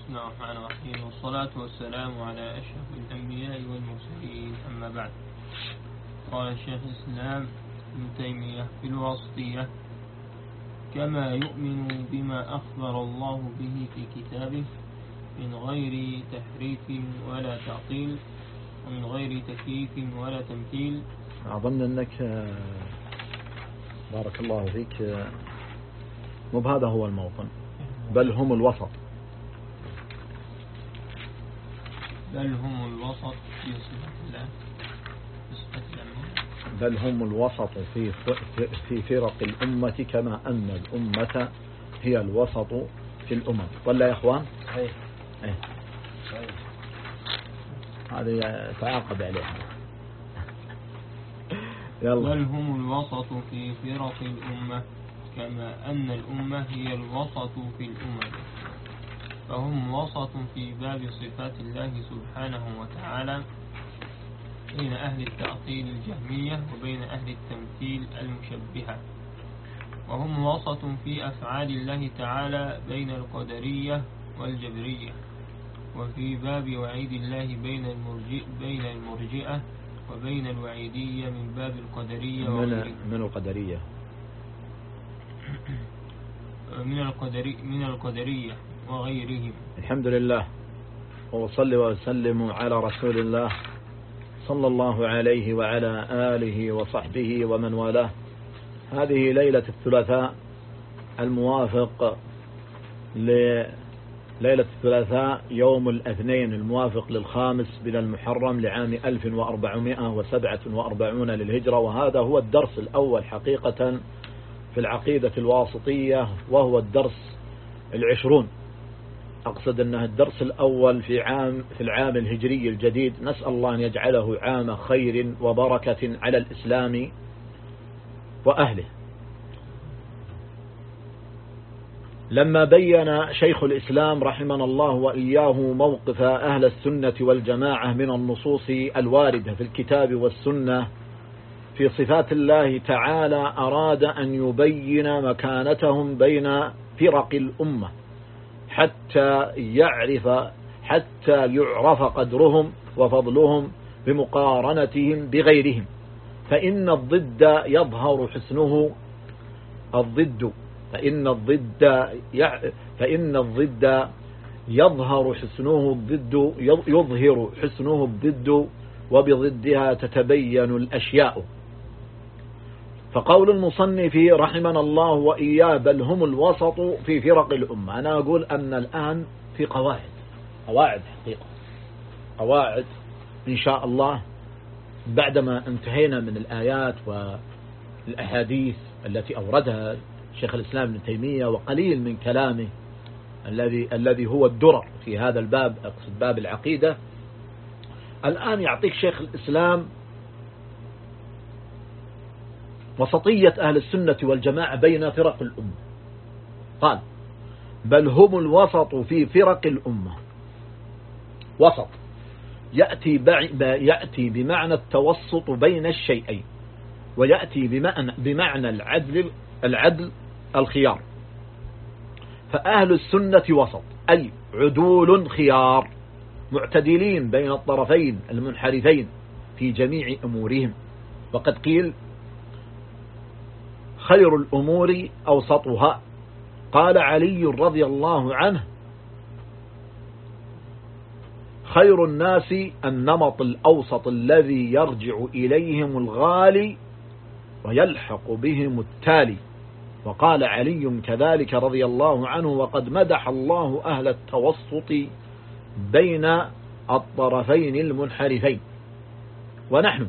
الله الرحمن الرحيم، والصلاة والسلام على أشرف الأنبياء والمرسلين، أما بعد. قال الشيخ الإسلام ابن تيمية في الواسطية: كما يؤمن بما أخبر الله به في كتابه من غير تحريف ولا تعطيل، ومن غير تكييف ولا تمثيل. أظن أنك بارك الله فيك مو بهذا هو الموطن، بل هم الوسط. بل هم الوسط في صفة الله، بل هم الوسط في فرق الأمة، كما أن الأمة هي الوسط في الأمم. ولا يا إخوان؟ أيه. هذه تعاقب عليها. يلا. بل هم الوسط في فرق الأمة، كما أن الأمة هي الوسط في الأمم، فهم وسط في باب صفات الله سبحانه وتعالى بين أهل التعطيل الجهمية وبين أهل التمثيل المشبهة، وهم وسط في أفعال الله تعالى بين القدرية والجبرية، وفي باب وعيد الله بين المرجئة وبين الوعيدية من باب القدرية من القدرية وغيرهم. الحمد لله، وصلي وسلم على رسول الله صلى الله عليه وعلى آله وصحبه ومن والاه. هذه ليلة الثلاثاء الموافق ليلة الثلاثاء يوم الاثنين الموافق للخامس من المحرم لعام 1447 للهجرة، وهذا هو الدرس الأول حقيقة في العقيدة الواسطية، وهو الدرس 20. أقصد أنه الدرس الأول في العام الهجري الجديد. نسأل الله أن يجعله عام خير وبركة على الإسلام وأهله. لما بين شيخ الإسلام رحمنا الله وإياه موقف أهل السنة والجماعة من النصوص الواردة في الكتاب والسنة في صفات الله تعالى، أراد أن يبين مكانتهم بين فرق الأمة حتى يعرف قدرهم وفضلهم بمقارنتهم بغيرهم، فإن الضد يظهر حسنه يظهر حسنه الضد، وبضدها تتبين الأشياء. فقول المصنف رحمنا الله وإياه بل هم الوسط في فرق الأمة، أنا أقول أن الآن في قواعد حقيقة، قواعد إن شاء الله بعدما انتهينا من الآيات والأحاديث التي أوردها شيخ الإسلام ابن تيمية وقليل من كلامه الذي هو الدرر في هذا الباب، أقصد باب العقيدة. الآن يعطيك شيخ الإسلام وسطية أهل السنة والجماعة بين فرق الأمة. قال بل هم الوسط في فرق الأمة. وسط يأتي بمعنى التوسط بين الشيئين، ويأتي بمعنى العدل الخيار. فأهل السنة وسط، أي عدول خيار، معتدلين بين الطرفين المنحرفين في جميع أمورهم. وقد قيل خير الأمور أوسطها. قال علي رضي الله عنه خير الناس النمط الأوسط الذي يرجع إليهم الغالي ويلحق بهم التالي. وقال علي كذلك رضي الله عنه وقد مدح الله أهل التوسط بين الطرفين المنحرفين. ونحن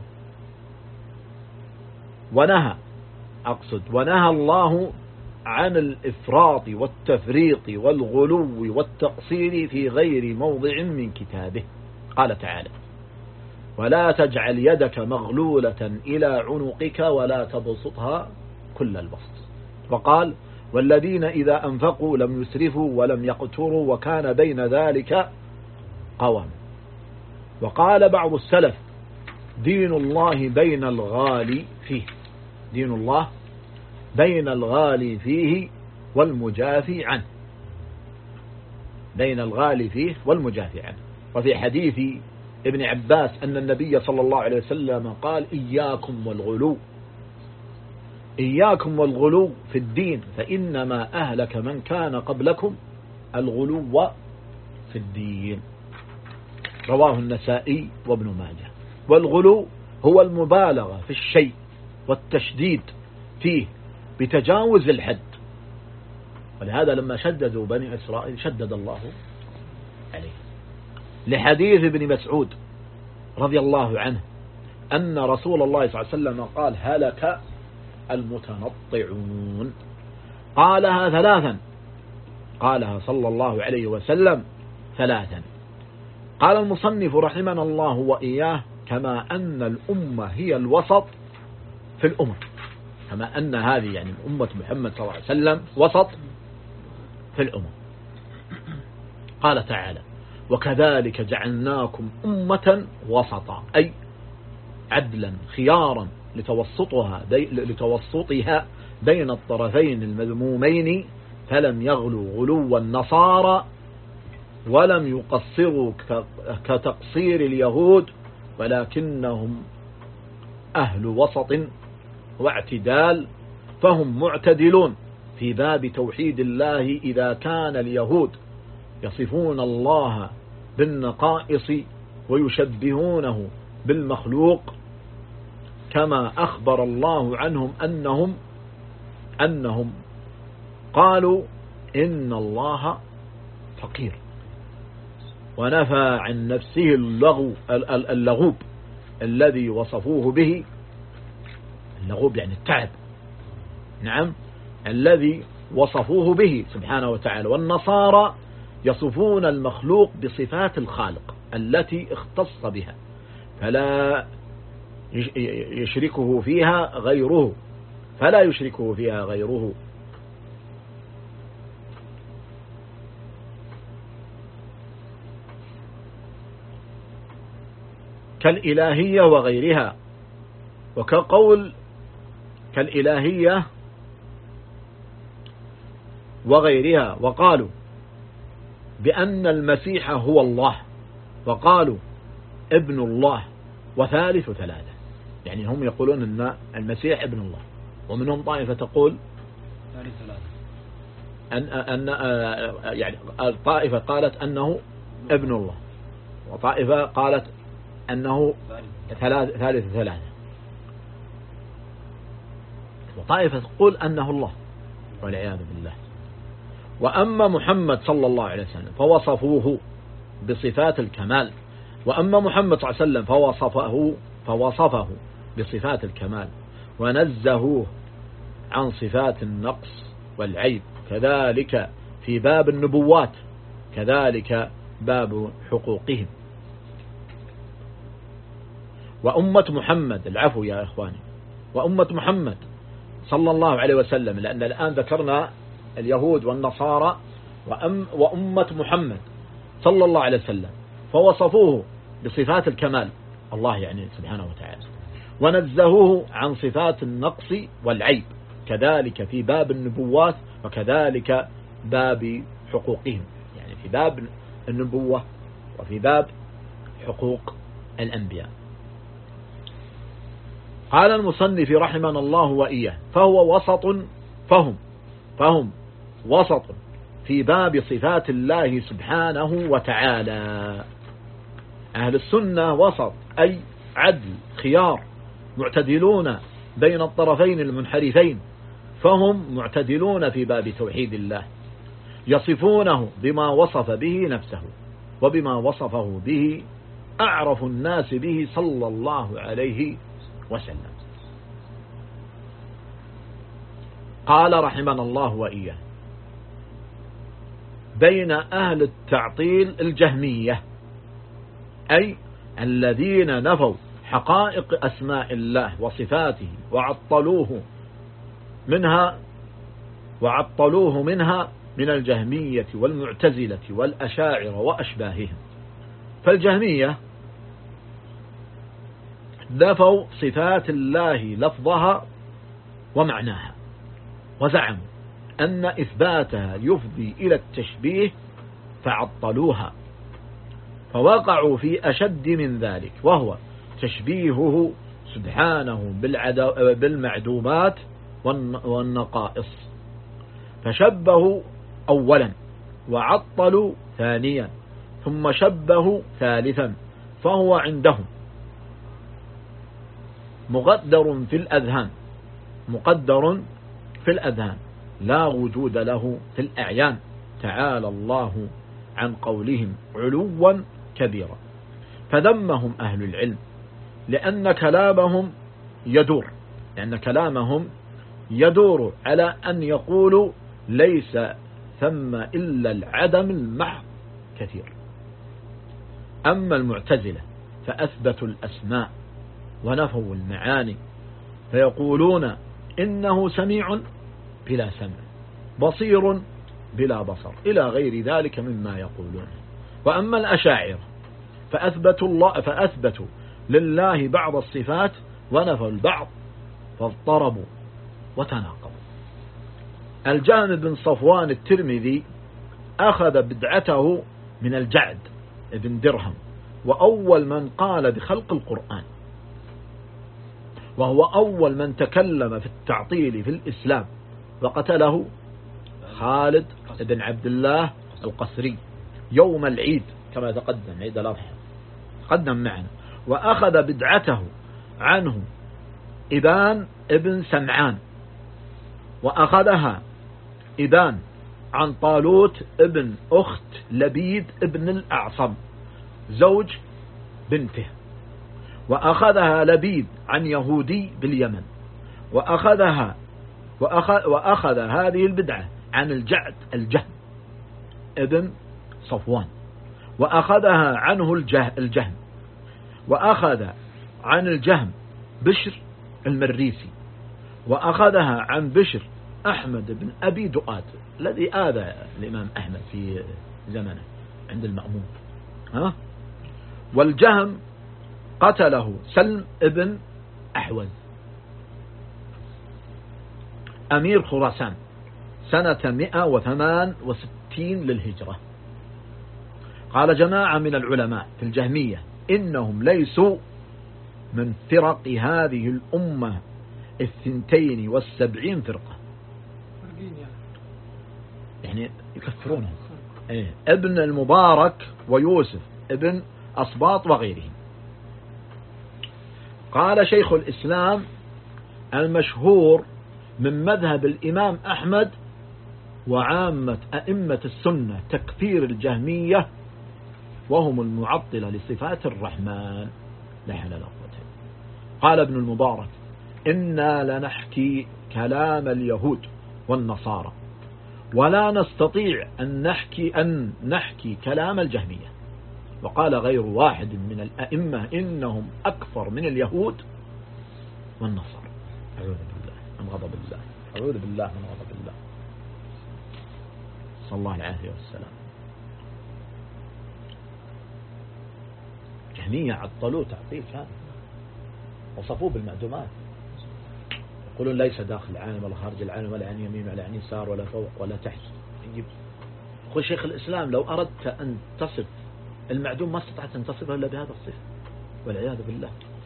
ونهى الله عن الإفراط والتفريط والغلو والتقصير في غير موضع من كتابه. قال تعالى ولا تجعل يدك مغلولة إلى عنقك ولا تبسطها كل البسط. وقال والذين إذا أنفقوا لم يسرفوا ولم يقتروا وكان بين ذلك قوام. وقال بعض السلف دين الله بين الغالي فيه، دين الله بين الغالي فيه والمجافي عنه. بين الغالي فيه والمجافي عنه. وفي حديث ابن عباس أن النبي صلى الله عليه وسلم قال إياكم والغلو، إياكم والغلو في الدين فإنما أهلك من كان قبلكم الغلو في الدين. رواه النسائي وابن ماجه. والغلو هو المبالغة في الشيء والتشديد فيه بتجاوز الحد، ولهذا لما شددوا بني إسرائيل شدد الله عليه. لحديث ابن مسعود رضي الله عنه أن رسول الله صلى الله عليه وسلم قال هلك المتنطعون، قالها ثلاثا، قالها صلى الله عليه وسلم ثلاثا. قال المصنف رحمنا الله وإياه كما أن الأمة هي الوسط في الأمم، كما أن هذه يعني أمة محمد صلى الله عليه وسلم وسط في الأمم. قال تعالى وكذلك جعلناكم أمة وسطا، أي عدلا خيارا لتوسطها بين الطرفين المذمومين، فلم يغلوا غلو النصارى ولم يقصروا كتقصير اليهود، ولكنهم أهل وسط واعتدال، فهم معتدلون في باب توحيد الله. إذا كان اليهود يصفون الله بالنقائص ويشبهونه بالمخلوق كما أخبر الله عنهم أنهم قالوا إن الله فقير، ونفى عن نفسه اللغوب الذي وصفوه به، اللغوب يعني التعب، نعم، الذي وصفوه به سبحانه وتعالى. والنصارى يصفون المخلوق بصفات الخالق التي اختص بها، فلا يشركه فيها غيره، كالإلهية وغيرها. وكقول كالإلهية وغيرها، وقالوا بأن المسيح هو الله، وقالوا ابن الله وثالث ثلاثة، يعني هم يقولون أن المسيح ابن الله. ومنهم طائفة تقول يعني طائفة قالت أنه ابن الله، وطائفة قالت أنه ثالث ثلاثة، وطائفة تقول أنه الله والعياذ بالله. وأما محمد صلى الله عليه وسلم فوصفوه بصفات الكمال، وأما محمد صلى الله عليه وسلم فوصفه بصفات الكمال ونزهوه عن صفات النقص والعيب. كذلك في باب النبوات، كذلك باب حقوقهم. وأمة محمد، العفو يا إخواني، وأمة محمد صلى الله عليه وسلم، لأن الآن ذكرنا اليهود والنصارى، وأمة محمد صلى الله عليه وسلم فوصفوه بصفات الكمال، الله يعني سبحانه وتعالى، ونزهوه عن صفات النقص والعيب، كذلك في باب النبوات وكذلك باب حقوقهم، يعني في باب النبوة وفي باب حقوق الأنبياء. قال المصنف رحمنا الله وإياه فهم وسط في باب صفات الله سبحانه وتعالى. أهل السنة وسط، أي عدل خيار، معتدلون بين الطرفين المنحرفين، فهم معتدلون في باب توحيد الله، يصفونه بما وصف به نفسه وبما وصفه به أعرف الناس به صلى الله عليه وسلم. قال رحمنا الله وإياه بين أهل التعطيل الجهمية، أي الذين نفوا حقائق أسماء الله وصفاته وعطلوه منها من الجهمية والمعتزلة والأشاعرة وأشباههم. فالجهمية نفوا صفات الله لفظها ومعناها، وزعموا أن إثباتها يفضي إلى التشبيه فعطلوها، فوقعوا في أشد من ذلك، وهو تشبيهه سبحانه بالمعدومات والنقائص، فشبهوا أولا وعطلوا ثانيا ثم شبهوا ثالثا، فهو عندهم مقدر في الأذهان لا وجود له في الأعيان، تعالى الله عن قولهم علوا كبيرا. فذمهم أهل العلم لأن كلامهم يدور على أن يقولوا ليس ثم إلا العدم المحض كثير. أما المعتزلة فأثبتوا الأسماء ونفوا المعاني، فيقولون إنه سميع بلا سمع، بصير بلا بصر، إلى غير ذلك مما يقولون. وأما الأشاعرة فأثبتوا لله بعض الصفات ونفوا البعض، فاضطربوا وتناقضوا. الجهم بن صفوان الترمذي أخذ بدعته من الجعد بن درهم، وأول من قال بخلق القرآن، وهو أول من تكلم في التعطيل في الإسلام، وقتله خالد بن عبد الله القسري يوم العيد كما تقدم، عيد الأضحى تقدم معنا. وأخذ بدعته عنه إبان ابن سمعان، وأخذها إبان عن طالوت ابن أخت لبيد ابن الأعصم زوج بنته، وأخذها لبيد عن يهودي باليمن، وأخذ هذه البدعة عن الجهم ابن صفوان، وأخذها عنه الجهم، وأخذ عن الجهم بشر المريسي، وأخذها عن بشر أحمد بن أبي دؤاد الذي آذى الإمام أحمد في زمنه عند المأمون. والجهم قتله سلم ابن أحوز أمير خراسان سنة 168 للهجرة. قال جماعة من العلماء في الجهمية إنهم ليسوا من فرق هذه الأمة 72 فرقة، يعني يكفرونهم، ابن المبارك ويوسف ابن أصباط وغيرهم. قال شيخ الإسلام المشهور من مذهب الإمام أحمد وعامة أئمة السنة تكفير الجهمية، وهم المعطلة لصفات الرحمن لا حول ولا قوة. قال ابن المبارك إنا لنحكي كلام اليهود والنصارى ولا نستطيع أن نحكي كلام الجهمية. وقال غير واحد من الأئمة إنهم أكثر من اليهود والنصارى. أعوذ بالله من غضب الله، أعوذ بالله من غضب الله، صلى الله العافية والسلام. جهمية عطلوه تعطيل كامل، وصفوه بالمعدومات، يقولون ليس داخل العالم ولا خارج العالم ولا عن يمين ولا عن يسار ولا فوق ولا تحت. يقول شيخ الإسلام لو أردت أن تصف المعدوم ما استطعت أن تصفه إلا بهذا الصفة، والعياذ بالله.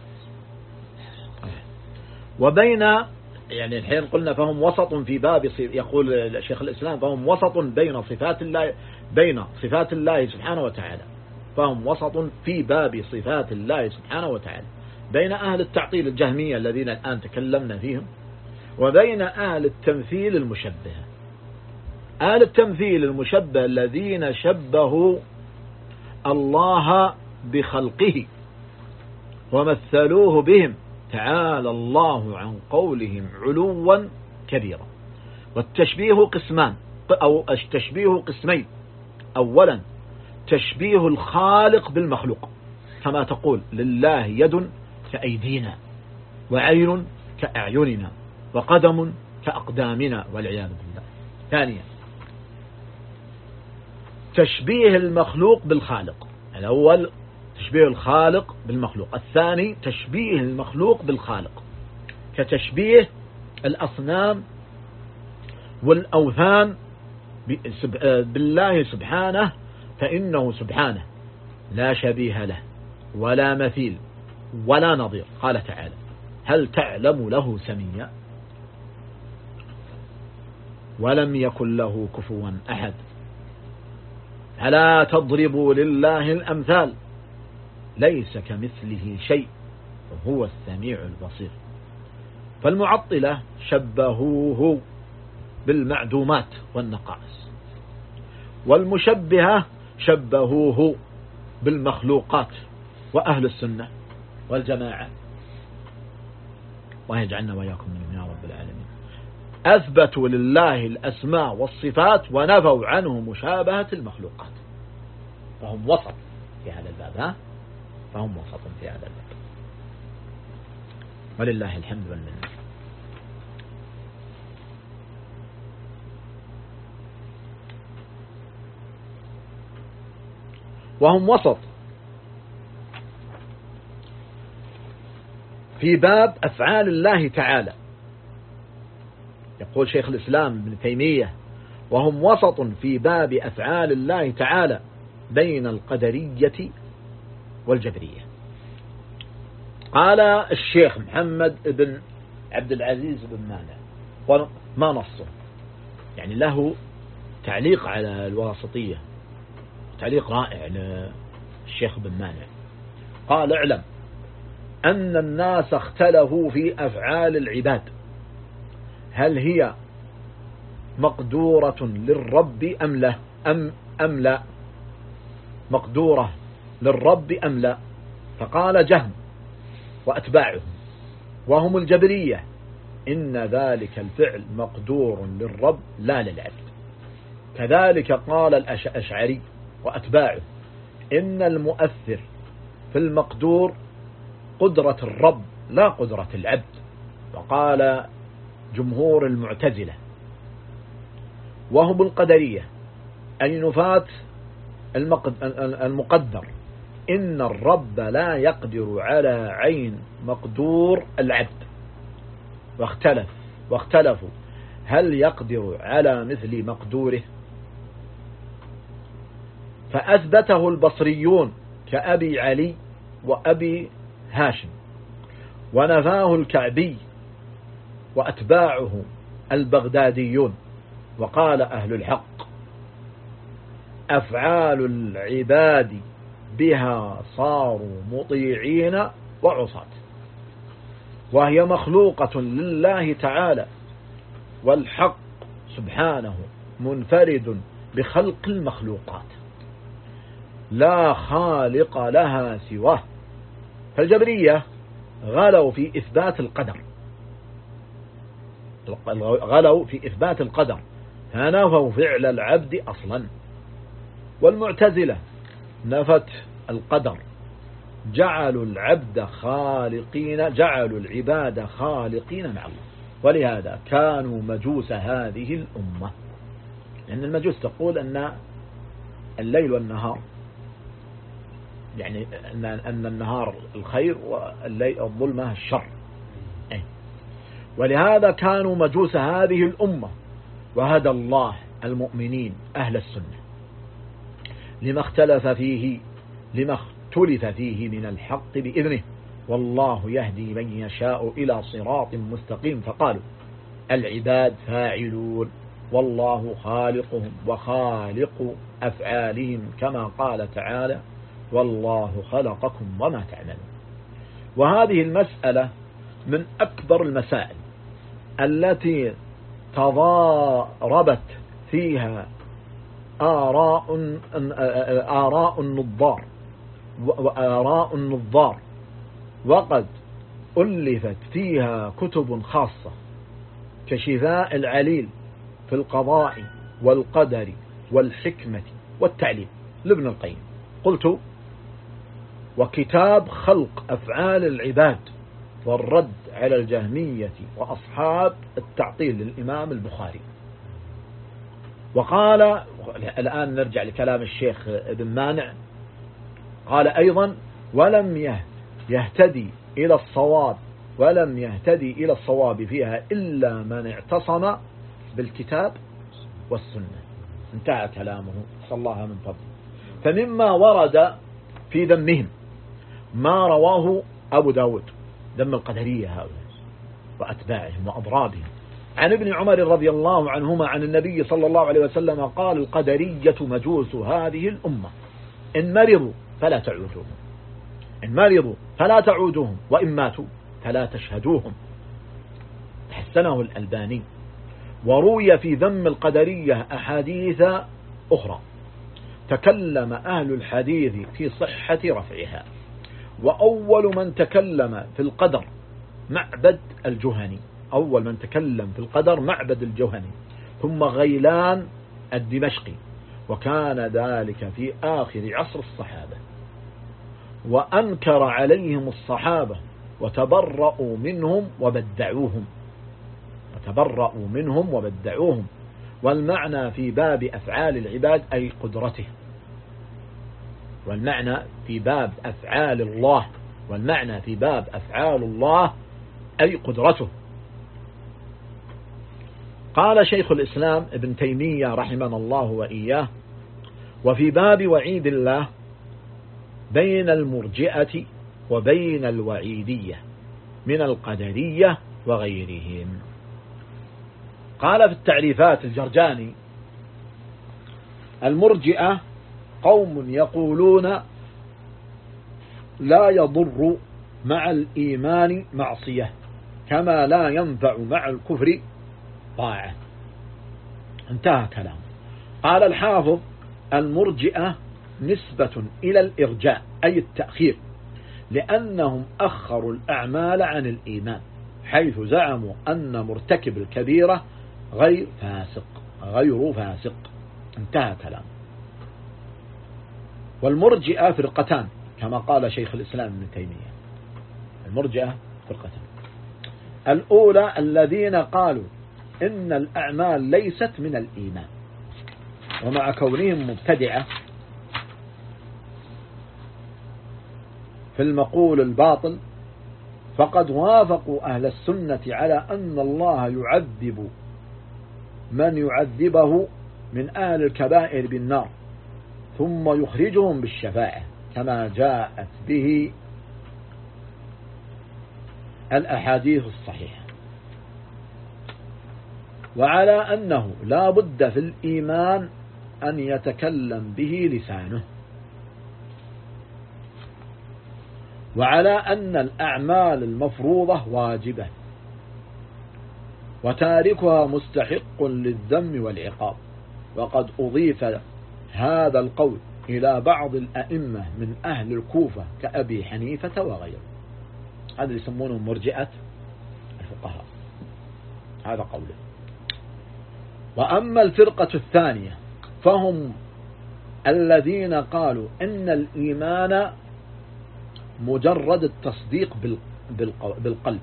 وبين يعني الحين قلنا فهم وسط في باب، يقول شيخ الإسلام فهم وسط بين صفات الله سبحانه وتعالى، فهم وسط في باب صفات الله سبحانه وتعالى بين أهل التعطيل الجهمية الذين الآن تكلمنا فيهم، وبين أهل التمثيل المشبهة. أهل التمثيل المشبه الذين شبهوا الله بخلقه ومثلوه بهم، تعالى الله عن قولهم علوا كبيرا. والتشبيه قسمان، أو التشبيه قسمين. أولا تشبيه الخالق بالمخلوق، كما تقول لله يد كأيدينا وعين كأعيننا وقدم كأقدامنا والعياذ بالله. ثانيا تشبيه المخلوق بالخالق. الأول تشبيه الخالق بالمخلوق، الثاني تشبيه المخلوق بالخالق، كتشبيه الأصنام والأوثان بالله سبحانه فإنه سبحانه لا شبيه له ولا مثيل ولا نظير. قال تعالى: هل تعلم له سميا؟ ولم يكن له كفوا أحد. فلا تضربوا لله الأمثال، ليس كمثله شيء وهو السميع البصير. فالمعطلة شبهوه بالمعدومات والنقائص، والمشبهة شبهوه بالمخلوقات. وأهل السنة والجماعة، ويجعلنا وإياكم منهم يا رب العالمين، أثبتوا لله الأسماء والصفات ونفوا عنه مشابهة المخلوقات. فهم وسط في هذا الباب، فهم وسط في هذا الباب، ولله الحمد والمنة. وهم وسط في باب أفعال الله تعالى. يقول شيخ الإسلام ابن تيمية: وهم وسط في باب أفعال الله تعالى بين القدرية والجبرية. قال الشيخ محمد بن عبد العزيز بن مانع، وما نصه، يعني له تعليق على الواسطية، تعليق رائع للشيخ بن مانع. قال: اعلم أن الناس اختلفوا في أفعال العباد، هل هي مقدورة للرب أم لا مقدورة للرب أم لا. فقال جهم وأتباعهم وهم الجبرية: إن ذلك الفعل مقدور للرب لا للعبد. كذلك قال الأشعري وأتباعه: إن المؤثر في المقدور قدرة الرب لا قدرة العبد. وقال جمهور المعتزلة وهم القدرية أي نفاة المقدر: إن الرب لا يقدر على عين مقدور العبد. واختلفوا هل يقدر على مثل مقدوره، فأثبته البصريون كأبي علي وأبي هاشم، ونفاه الكعبي وأتباعه البغداديون. وقال أهل الحق: أفعال العباد بها صاروا مطيعين وعصاة، وهي مخلوقة لله تعالى، والحق سبحانه منفرد بخلق المخلوقات لا خالق لها سواه. فالجبرية غلوا في إثبات القدر، فنفوا فعل العبد أصلا. والمعتزلة نفت القدر، جعلوا العباد خالقين مع الله. ولهذا كانوا مجوس هذه الأمة، لأن المجوس تقول أن الليل والنهار، يعني أن النهار الخير والظلمة الشر. ولهذا كانوا مجوس هذه الأمة. وهدى الله المؤمنين أهل السنة لما اختلف فيه من الحق بإذنه، والله يهدي من يشاء إلى صراط مستقيم. فقالوا: العباد فاعلون، والله خالقهم وخالق أفعالهم، كما قال تعالى: والله خلقكم وما تعملون. وهذه المسألة من أكبر المسائل التي تضاربت فيها آراء النظار، وقد ألفت فيها كتب خاصة كشفاء العليل في القضاء والقدر والحكمة والتعليل لابن القيم. قلت: وكتاب خلق أفعال العباد والرد على الجهمية وأصحاب التعطيل للإمام البخاري. وقال، الآن نرجع لكلام الشيخ ابن مانع، قال أيضا: ولم يهتدي إلى الصواب فيها إلا من اعتصم بالكتاب والسنة. انتهى كلامه، صلى الله من فضله. فمما ورد في ذمهم ما رواه أبو داود، ذم القدرية هؤلاء وأتباعهم وأضرابهم، عن ابن عمر رضي الله عنهما عن النبي صلى الله عليه وسلم قال: القدرية مجوس هذه الأمة، إن مرضوا فلا تعودوهم، إن مرضوا فلا تعودوهم، وإن ماتوا فلا تشهدوهم. حسنه الألباني. وروي في ذم القدرية أحاديث أخرى تكلم أهل الحديث في صحة رفعها. وأول من تكلم في القدر معبد الجهني، أول من تكلم في القدر معبد الجهني، ثم غيلان الدمشقي، وكان ذلك في آخر عصر الصحابة، وأنكر عليهم الصحابة وتبرؤوا منهم وبدعوهم، وتبرؤوا منهم وبدعوهم. والمعنى في باب أفعال العباد أي قدرته، والمعنى في باب أفعال الله، والمعنى في باب أفعال الله أي قدرته. قال شيخ الإسلام ابن تيمية رحمنا الله وإياه: وفي باب وعيد الله بين المرجئة وبين الوعيدية من القدرية وغيرهم. قال في التعريفات الجرجاني: المرجئة قوم يقولون لا يضر مع الإيمان معصية كما لا ينفع مع الكفر طاعة. انتهى كلام. قال الحافظ: المرجئة نسبة إلى الإرجاء أي التأخير، لأنهم أخروا الأعمال عن الإيمان، حيث زعموا أن مرتكب الكبيرة غير فاسق. انتهى كلام. والمرجئة فرقتان كما قال شيخ الإسلام ابن تيمية. المرجئة فرقتان: الأولى الذين قالوا إن الأعمال ليست من الإيمان، ومع كونهم مبتدعة في المقول الباطل فقد وافقوا أهل السنة على أن الله يعذب من يعذبه من أهل الكبائر بالنار ثم يخرجهم بالشفاعة كما جاءت به الأحاديث الصحيحة، وعلى أنه لا بد في الإيمان أن يتكلم به لسانه، وعلى أن الأعمال المفروضة واجبة وتاركها مستحق للذم والعقاب. وقد أضيف هذا القول إلى بعض الأئمة من أهل الكوفة كأبي حنيفة وغيره. هذا يسمونهم مرجئة الفقهاء، هذا قوله. وأما الفرقة الثانية فهم الذين قالوا إن الإيمان مجرد التصديق بالقلب،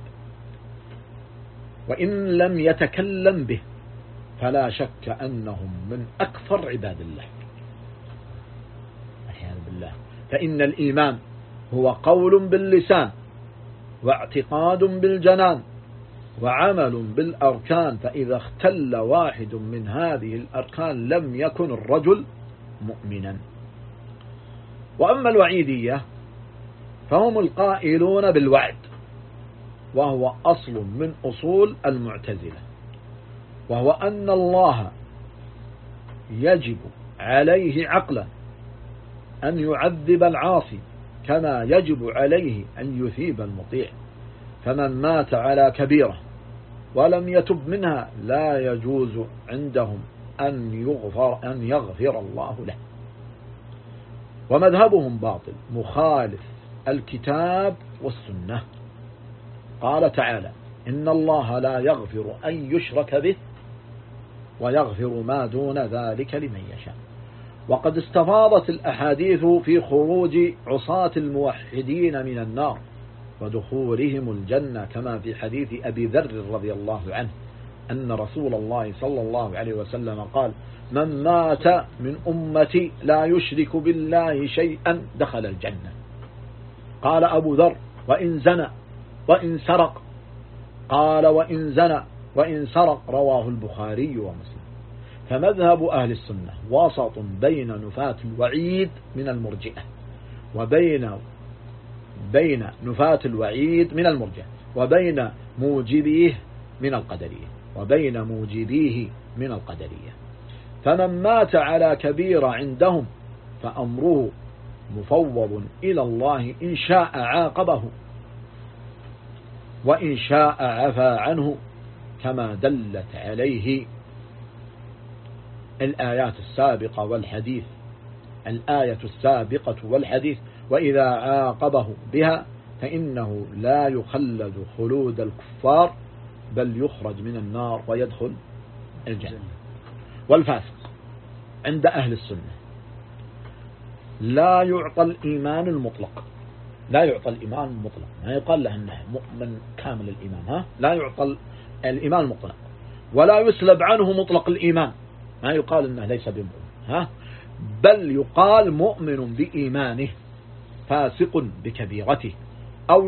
وإن لم يتكلم به فلا شك أنهم من أكثر عباد الله أحيانا بالله. فإن الإيمان هو قول باللسان واعتقاد بالجنان وعمل بالأركان، فإذا اختل واحد من هذه الأركان لم يكن الرجل مؤمنا. وأما الوعيدية فهم القائلون بالوعد، وهو أصل من أصول المعتزلة، وهو أن الله يجب عليه عقلا أن يعذب العاصي كما يجب عليه أن يثيب المطيع. فمن مات على كبيرة ولم يتب منها لا يجوز عندهم أن يغفر الله له. ومذهبهم باطل مخالف الكتاب والسنة. قال تعالى: إن الله لا يغفر أن يشرك به ويغفر ما دون ذلك لمن يشاء. وقد استفاضت الأحاديث في خروج عصاة الموحدين من النار ودخولهم الجنة، كما في حديث أبي ذر رضي الله عنه أن رسول الله صلى الله عليه وسلم قال: من مات من أمتي لا يشرك بالله شيئا دخل الجنة. قال أبو ذر: وإن زنى وإن سرق؟ قال: وإن زنى وإن سرق. رواه البخاري ومسلم. فمذهب أهل السنة وسط بين نفاة الوعيد من المرجئة بين نفاة الوعيد من المرجئة وبين موجبيه من القدرية فمن مات على كبيرة عندهم فأمره مفوض إلى الله إن شاء عاقبه وإن شاء عفى عنه كما دلت عليه الآية السابقة والحديث وإذا عاقبه بها فإنه لا يخلد خلود الكفار بل يخرج من النار ويدخل الجنة. والفاسق عند أهل السنة لا يعطى الإيمان المطلق، ما يقال له أنه مؤمن كامل الإيمان، لا يعطى الإيمان المطلق، ولا يسلب عنه مطلق الإيمان، ما يقال أنه ليس بمؤمن، بل يقال مؤمن بإيمانه فاسق بكبيرته، أو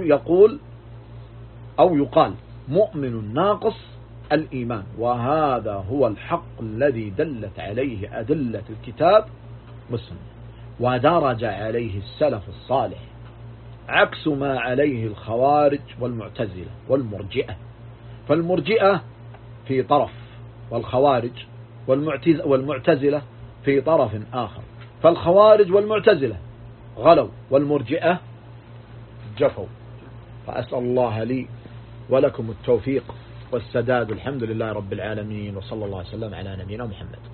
يقال مؤمن ناقص الإيمان. وهذا هو الحق الذي دلت عليه أدلة الكتاب والسنة ودرج عليه السلف الصالح، عكس ما عليه الخوارج والمعتزلة والمرجئة. فالمرجئة في طرف، والخوارج والمعتزلة في طرف آخر. فالخوارج والمعتزلة غلوا والمرجئة جفوا. فأسأل الله لي ولكم التوفيق والسداد. الحمد لله رب العالمين، وصلى الله وسلم على نبينا محمد.